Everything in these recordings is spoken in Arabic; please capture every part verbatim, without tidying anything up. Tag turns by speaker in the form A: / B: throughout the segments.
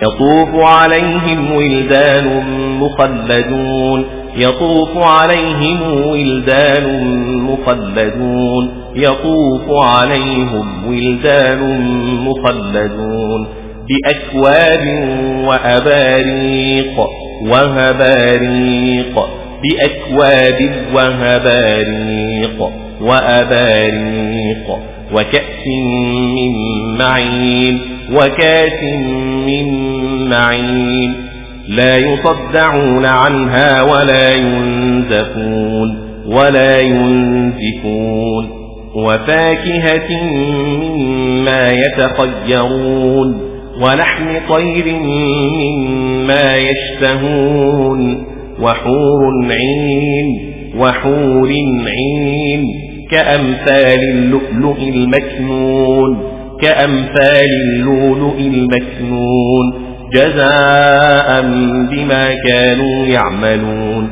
A: يطوف عليهم ولدان مخلدون يطوف عليهم ولدان مخلدون يطوف عليهم ولدان مخلدون بأكواب وأباريق وهباريق بأكواب وهباريق وأباريق وكأس من معين وكاس من معين لا يصدعون عنها ولا ينزفون ولا ينزفون وفاكهة مما يتخيرون ولحم طير مما يشتهون وحور عين وحور عين كأمثال اللؤلؤ المكنون كأمثال اللؤلؤ المكنون جزاء بما كانوا يعملون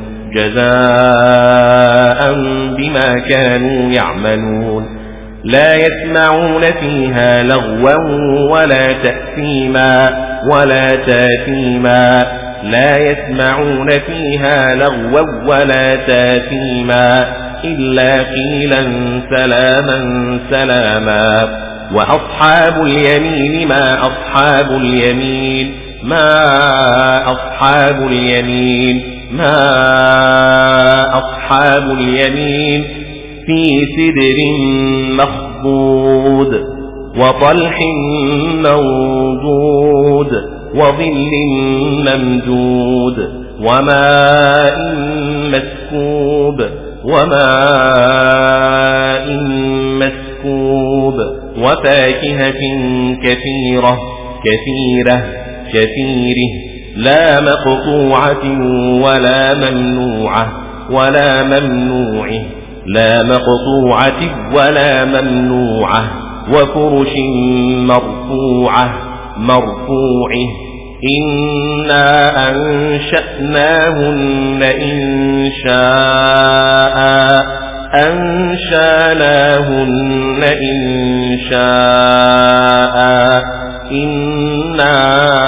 A: جزاء بما كانوا يعملون لا يسمعون فيها لغوا ولا تأثيما ولا تاثيما لا يسمعون فيها لغوا ولا تاثيما إلا قيلا سلاما سلاما وأصحاب اليمين ما أصحاب اليمين ما أصحاب اليمين ما أصحاب اليمين في سدر مخضود وطلح منضود وظل ممدود وماء مسكوب وماء مسكوب وفاكهة كثيرة كثيرة كثيره لا مقطوعة ولا ممنوعة ولا ممنوعه لا مقطوعة ولا ممنوعة وفرش مرفوعة مرفوعه إنا أنشأناهن إن شاء أنشأناهن إن شاء إنا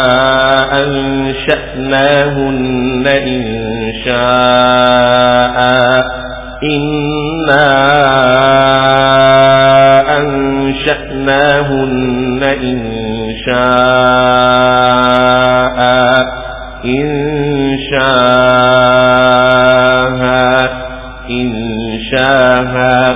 A: أنشأناهن إن شاء إنا أنشأناهن إن شاء إن شاء إن شاء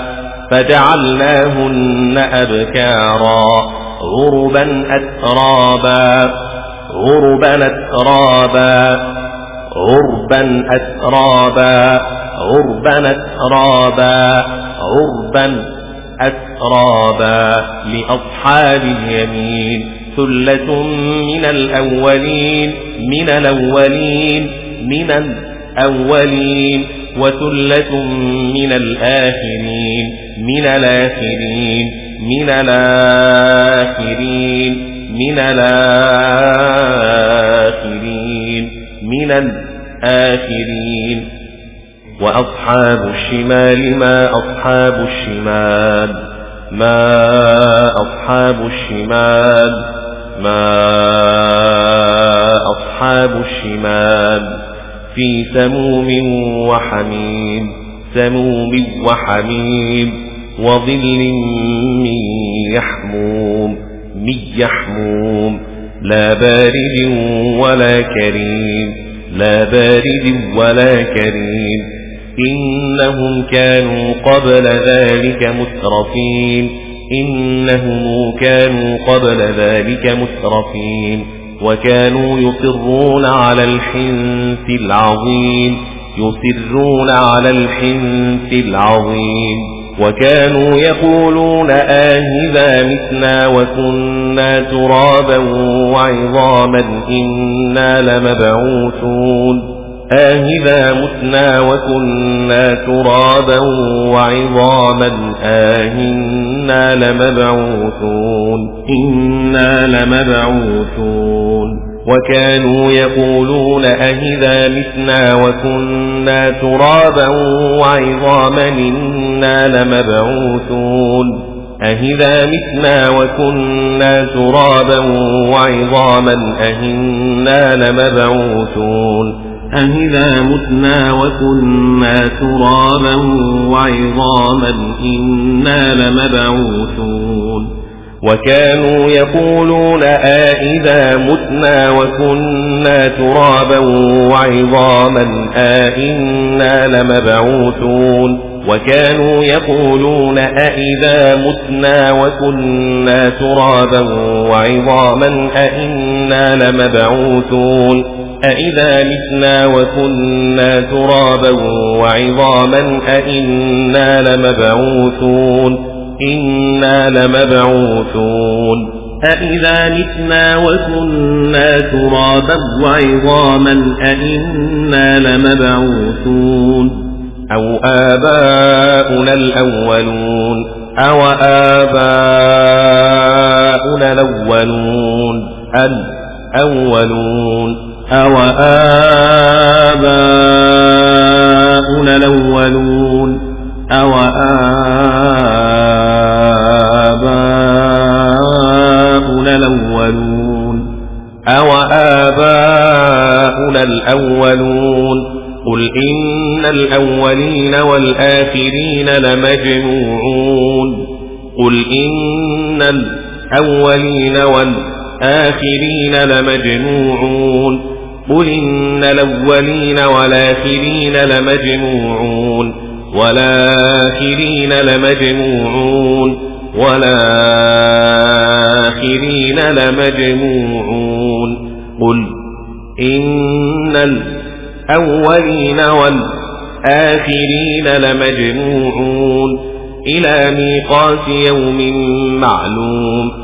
A: فجعلناهن أبكارا عربا أترابا عربا أترابا عربا أترابا عربا أترابا عربا أترابا لأصحاب اليمين ثلة من الأولين من الأولين من الأولين وثلة من الآخرين من الآخرين من الآخرين من الآخرين من الآخرين وأصحاب الشمال ما أصحاب الشمال ما أصحاب الشمال ما أصحاب الشمال في سموم وحميم سموم وحميم وظل من يحموم من يحموم لا بارد ولا كريم لا بارد ولا كريم إنهم كانوا قبل ذلك مترفين إنهم كانوا قبل ذلك مترفين وكانوا يصرون على الحنث العظيم يصرون على الحنث العظيم وكانوا يقولون آهذا متنا وكنا ترابا وعظاما إنا لمبعوثون آهذا متنا وكنا ترابا وعظاما آهنا لمبعوثون إنا لمبعوثون وكانوا يقولون أهذا متنا وكنا ترابا وعظاما إنا لمبعوثون أهذا متنا وكنا ترابا وعظاما أهنا لمبعوثون
B: أهذا متنا وكنا ترابا وعظاما إنا لمبعوثون
A: وكانوا يقولون أئذا متنا وكنا ترابا وعظاما أئنا لمبعوثون وكانوا يقولون أئذا متنا وكنا ترابا وعظاما أئنا لمبعوثون أئذا متنا وكنا ترابا وعظاما أئنا لمبعوثون إنا لمبعوثون
B: أئذا متنا وكنا ترابا وعظاما أئنا لمبعوثون
A: أو آباؤنا الأولون أو آباؤنا الأولون الأولون
B: أو آباؤنا الأولون أو آباؤنا الأولون
A: أو آباؤنا الأولون قل إن الأولين والآخرين لمجموعون قل إن الأولين والآخرين لمجموعون قل إن الأولين والآخرين لمجموعون والآخرين لمجموعون والآخرين لمجموعون قل إن الأولين والآخرين لمجموعون إلى ميقات يوم معلوم